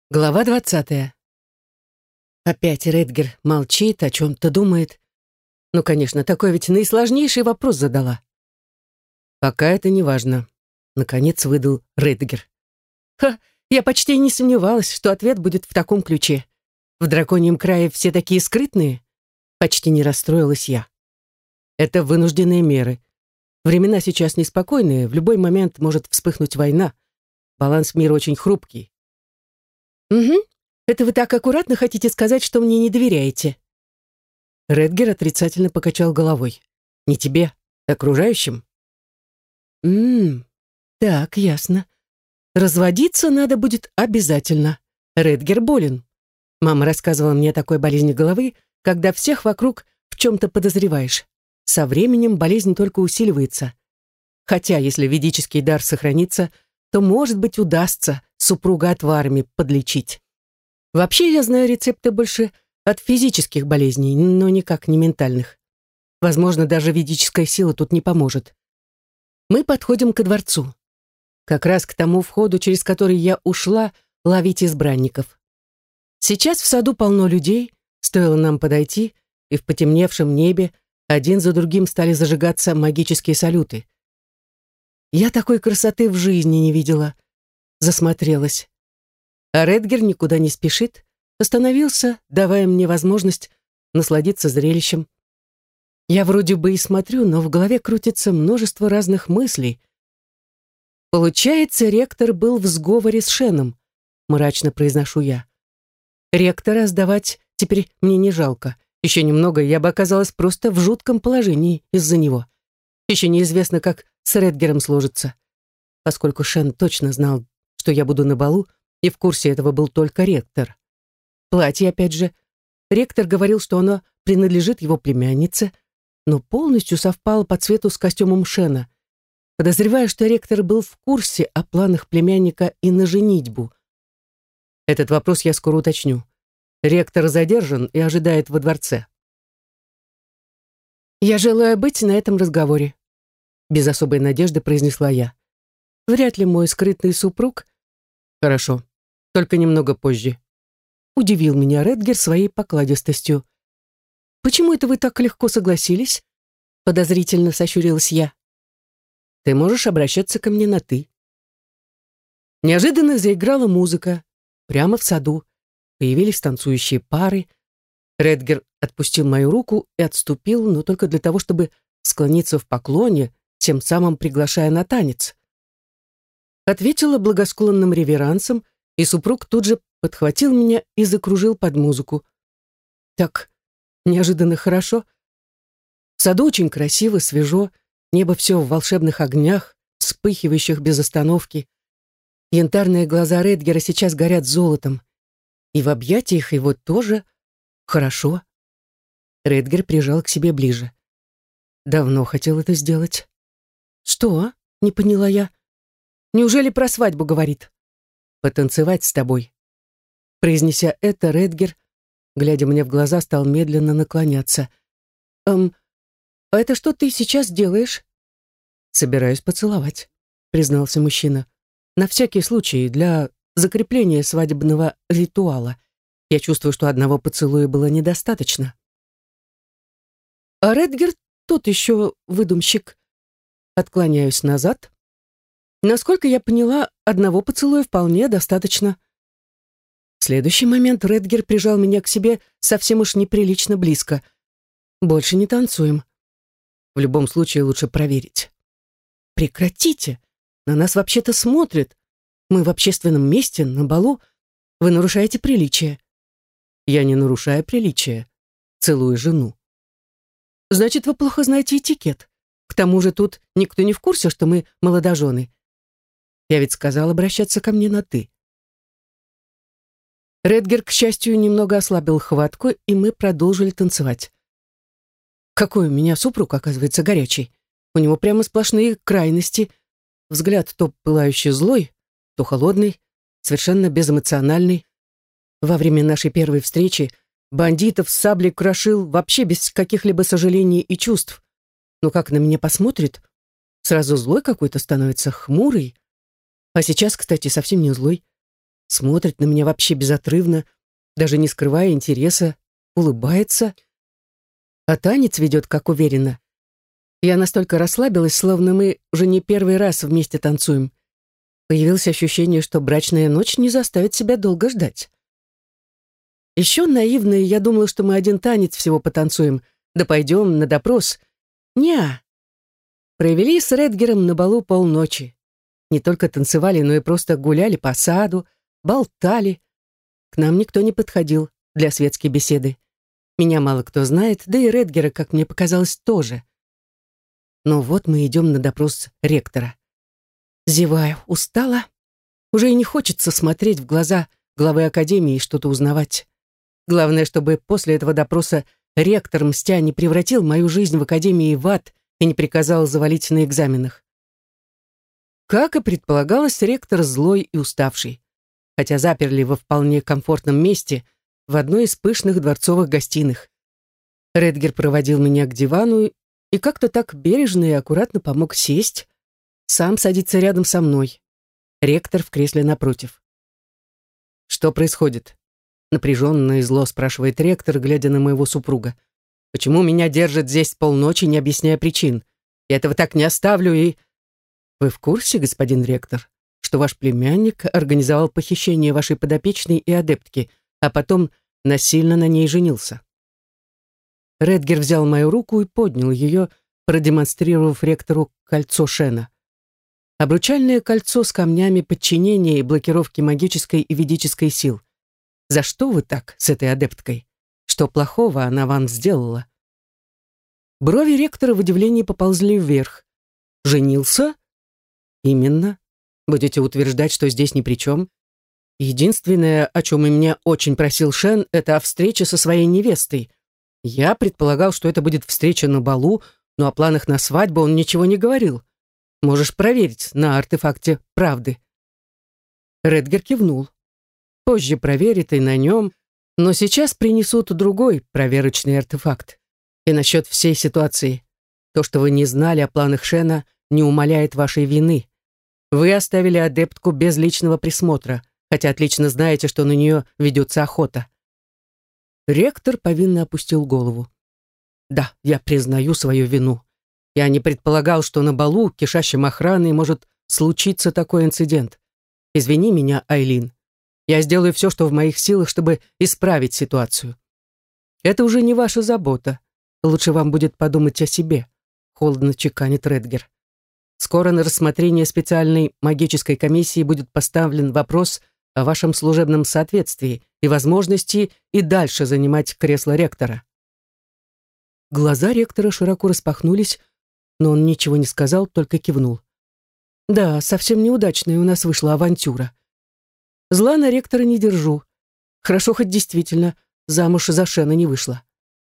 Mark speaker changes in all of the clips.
Speaker 1: Глава 20. Опять Редгер молчит, о чем-то думает. Ну, конечно, такой ведь наисложнейший вопрос задала. Пока это не важно. Наконец выдал Редгер. Ха, я почти не сомневалась, что ответ будет в таком ключе. В драконьем крае все такие скрытные. Почти не расстроилась я. Это вынужденные меры. Времена сейчас неспокойные, в любой момент может вспыхнуть война. Баланс мира очень хрупкий. Угу. Это вы так аккуратно хотите сказать, что мне не доверяете? Редгер отрицательно покачал головой. Не тебе, окружающим. Так, ясно. Разводиться надо будет обязательно. Редгер болен. Мама рассказывала мне о такой болезни головы, когда всех вокруг в чем-то подозреваешь. Со временем болезнь только усиливается. Хотя, если ведический дар сохранится, то, может быть, удастся супруга отварами подлечить. Вообще, я знаю рецепты больше от физических болезней, но никак не ментальных. Возможно, даже ведическая сила тут не поможет. Мы подходим ко дворцу. Как раз к тому входу, через который я ушла ловить избранников. Сейчас в саду полно людей, стоило нам подойти, и в потемневшем небе один за другим стали зажигаться магические салюты. Я такой красоты в жизни не видела. Засмотрелась. А Редгер никуда не спешит, остановился, давая мне возможность насладиться зрелищем. Я вроде бы и смотрю, но в голове крутится множество разных мыслей. Получается, ректор был в сговоре с Шеном, мрачно произношу я. Ректора сдавать теперь мне не жалко. Еще немного, я бы оказалась просто в жутком положении из-за него. Еще неизвестно, как с Редгером сложится. Поскольку Шен точно знал, что я буду на балу, и в курсе этого был только ректор. Платье, опять же. Ректор говорил, что оно принадлежит его племяннице, но полностью совпало по цвету с костюмом Шена. Подозреваю, что ректор был в курсе о планах племянника и на женитьбу. Этот вопрос я скоро уточню. Ректор задержан и ожидает во дворце. «Я желаю быть на этом разговоре», — без особой надежды произнесла я. «Вряд ли мой скрытный супруг...» «Хорошо, только немного позже», — удивил меня Редгер своей покладистостью. «Почему это вы так легко согласились?» — подозрительно сощурилась я. «Ты можешь обращаться ко мне на «ты». Неожиданно заиграла музыка. Прямо в саду. Появились танцующие пары. Редгер отпустил мою руку и отступил, но только для того, чтобы склониться в поклоне, тем самым приглашая на танец. Ответила благосклонным реверансом, и супруг тут же подхватил меня и закружил под музыку. Так неожиданно хорошо. В саду очень красиво, свежо, небо все в волшебных огнях, вспыхивающих без остановки. Янтарные глаза Редгера сейчас горят золотом. И в объятиях его тоже хорошо. Редгер прижал к себе ближе. Давно хотел это сделать. «Что?» — не поняла я. «Неужели про свадьбу говорит?» «Потанцевать с тобой». Произнеся это, Редгер, глядя мне в глаза, стал медленно наклоняться. А это что ты сейчас делаешь?» «Собираюсь поцеловать», — признался мужчина. «На всякий случай, для закрепления свадебного ритуала. Я чувствую, что одного поцелуя было недостаточно». А Редгер тот еще выдумщик. Отклоняюсь назад. Насколько я поняла, одного поцелуя вполне достаточно. В следующий момент Редгер прижал меня к себе совсем уж неприлично близко. Больше не танцуем. В любом случае лучше проверить. Прекратите! На нас вообще-то смотрят. Мы в общественном месте, на балу. Вы нарушаете приличие. Я не нарушаю приличие. Целую жену. Значит, вы плохо знаете этикет. К тому же тут никто не в курсе, что мы молодожены. Я ведь сказал обращаться ко мне на «ты». Редгер, к счастью, немного ослабил хватку, и мы продолжили танцевать. Какой у меня супруг, оказывается, горячий. У него прямо сплошные крайности. Взгляд то пылающий злой, то холодный, совершенно безэмоциональный. Во время нашей первой встречи бандитов с саблей крошил вообще без каких-либо сожалений и чувств. Но как на меня посмотрит, сразу злой какой-то становится, хмурый. А сейчас, кстати, совсем не злой. смотрит на меня вообще безотрывно, даже не скрывая интереса, улыбается, а танец ведет как уверенно. Я настолько расслабилась, словно мы уже не первый раз вместе танцуем. Появилось ощущение, что брачная ночь не заставит себя долго ждать. Еще наивная, я думала, что мы один танец всего потанцуем, да пойдем на допрос. Неа. Провели с Редгером на балу полночи. Не только танцевали, но и просто гуляли по саду, болтали. К нам никто не подходил для светской беседы. Меня мало кто знает, да и Редгера, как мне показалось, тоже. Но вот мы идем на допрос ректора. Зеваю, устала. Уже и не хочется смотреть в глаза главы академии и что-то узнавать. Главное, чтобы после этого допроса ректор, мстя, не превратил мою жизнь в академии в ад и не приказал завалить на экзаменах. Как и предполагалось, ректор злой и уставший, хотя заперли во вполне комфортном месте в одной из пышных дворцовых гостиных. Редгер проводил меня к дивану и как-то так бережно и аккуратно помог сесть, сам садится рядом со мной. Ректор в кресле напротив. «Что происходит?» Напряженно и зло спрашивает ректор, глядя на моего супруга. «Почему меня держат здесь полночи, не объясняя причин? Я этого так не оставлю и...» «Вы в курсе, господин ректор, что ваш племянник организовал похищение вашей подопечной и адептки, а потом насильно на ней женился?» Редгер взял мою руку и поднял ее, продемонстрировав ректору кольцо Шена. Обручальное кольцо с камнями подчинения и блокировки магической и ведической сил. За что вы так с этой адепткой? Что плохого она вам сделала? Брови ректора в удивлении поползли вверх. Женился? Именно. Будете утверждать, что здесь ни при чем? Единственное, о чем и меня очень просил Шен, это о встрече со своей невестой. Я предполагал, что это будет встреча на балу, но о планах на свадьбу он ничего не говорил. Можешь проверить на артефакте правды. Редгер кивнул. Позже проверит и на нем, но сейчас принесут другой проверочный артефакт. И насчет всей ситуации. То, что вы не знали о планах Шена, не умаляет вашей вины. Вы оставили адептку без личного присмотра, хотя отлично знаете, что на нее ведется охота. Ректор повинно опустил голову. Да, я признаю свою вину. Я не предполагал, что на балу, кишащем охраной, может случиться такой инцидент. Извини меня, Айлин. Я сделаю все, что в моих силах, чтобы исправить ситуацию. Это уже не ваша забота. Лучше вам будет подумать о себе, холодно чеканит Редгер. Скоро на рассмотрение специальной магической комиссии будет поставлен вопрос о вашем служебном соответствии и возможности и дальше занимать кресло ректора. Глаза ректора широко распахнулись, но он ничего не сказал, только кивнул. Да, совсем неудачная у нас вышла авантюра. Зла на ректора не держу. Хорошо, хоть действительно замуж за Шена не вышла.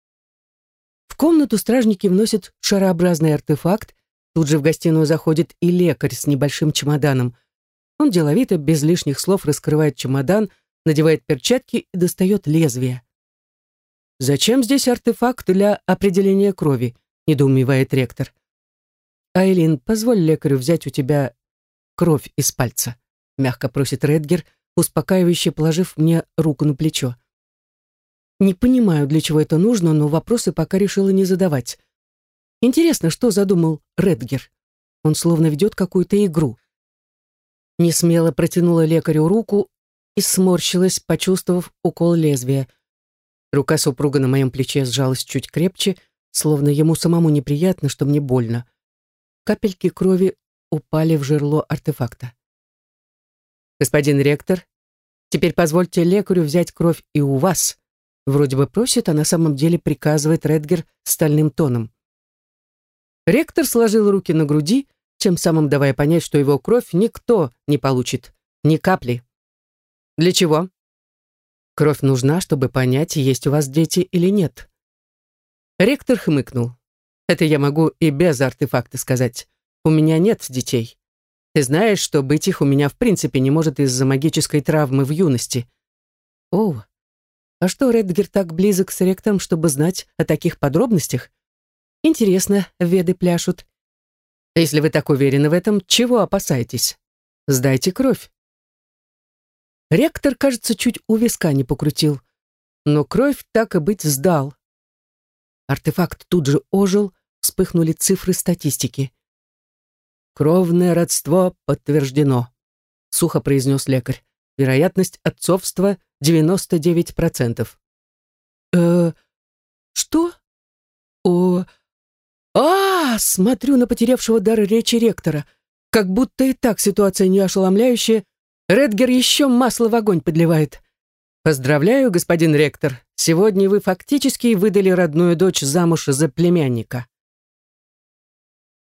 Speaker 1: В комнату стражники вносят шарообразный артефакт. Тут же в гостиную заходит и лекарь с небольшим чемоданом. Он деловито, без лишних слов, раскрывает чемодан, надевает перчатки и достает лезвие. «Зачем здесь артефакт для определения крови?» — недоумевает ректор. «Айлин, позволь лекарю взять у тебя кровь из пальца», — мягко просит Редгер, успокаивающе положив мне руку на плечо. Не понимаю, для чего это нужно, но вопросы пока решила не задавать. Интересно, что задумал Редгер? Он словно ведет какую-то игру. Несмело протянула лекарю руку и сморщилась, почувствовав укол лезвия. Рука супруга на моем плече сжалась чуть крепче, словно ему самому неприятно, что мне больно. Капельки крови упали в жерло артефакта. «Господин ректор, теперь позвольте лекарю взять кровь и у вас», вроде бы просит, а на самом деле приказывает Редгер стальным тоном. Ректор сложил руки на груди, тем самым давая понять, что его кровь никто не получит, ни капли. «Для чего?» «Кровь нужна, чтобы понять, есть у вас дети или нет». Ректор хмыкнул. «Это я могу и без артефакта сказать. У меня нет детей. Ты знаешь, что быть их у меня в принципе не может из-за магической травмы в юности». «О, а что, Редгер так близок с ректором, чтобы знать о таких подробностях? Интересно, веды пляшут. Если вы так уверены в этом, чего опасаетесь? Сдайте кровь». Ректор, кажется, чуть у виска не покрутил, но кровь так и быть сдал. Артефакт тут же ожил, вспыхнули цифры статистики. «Кровное родство подтверждено», — сухо произнес лекарь. «Вероятность отцовства 99%. Что? О, смотрю на потерявшего дар речи ректора. Как будто и так ситуация не ошеломляющая. Редгер еще масло в огонь подливает. Поздравляю, господин ректор. Сегодня вы фактически выдали родную дочь замуж за племянника.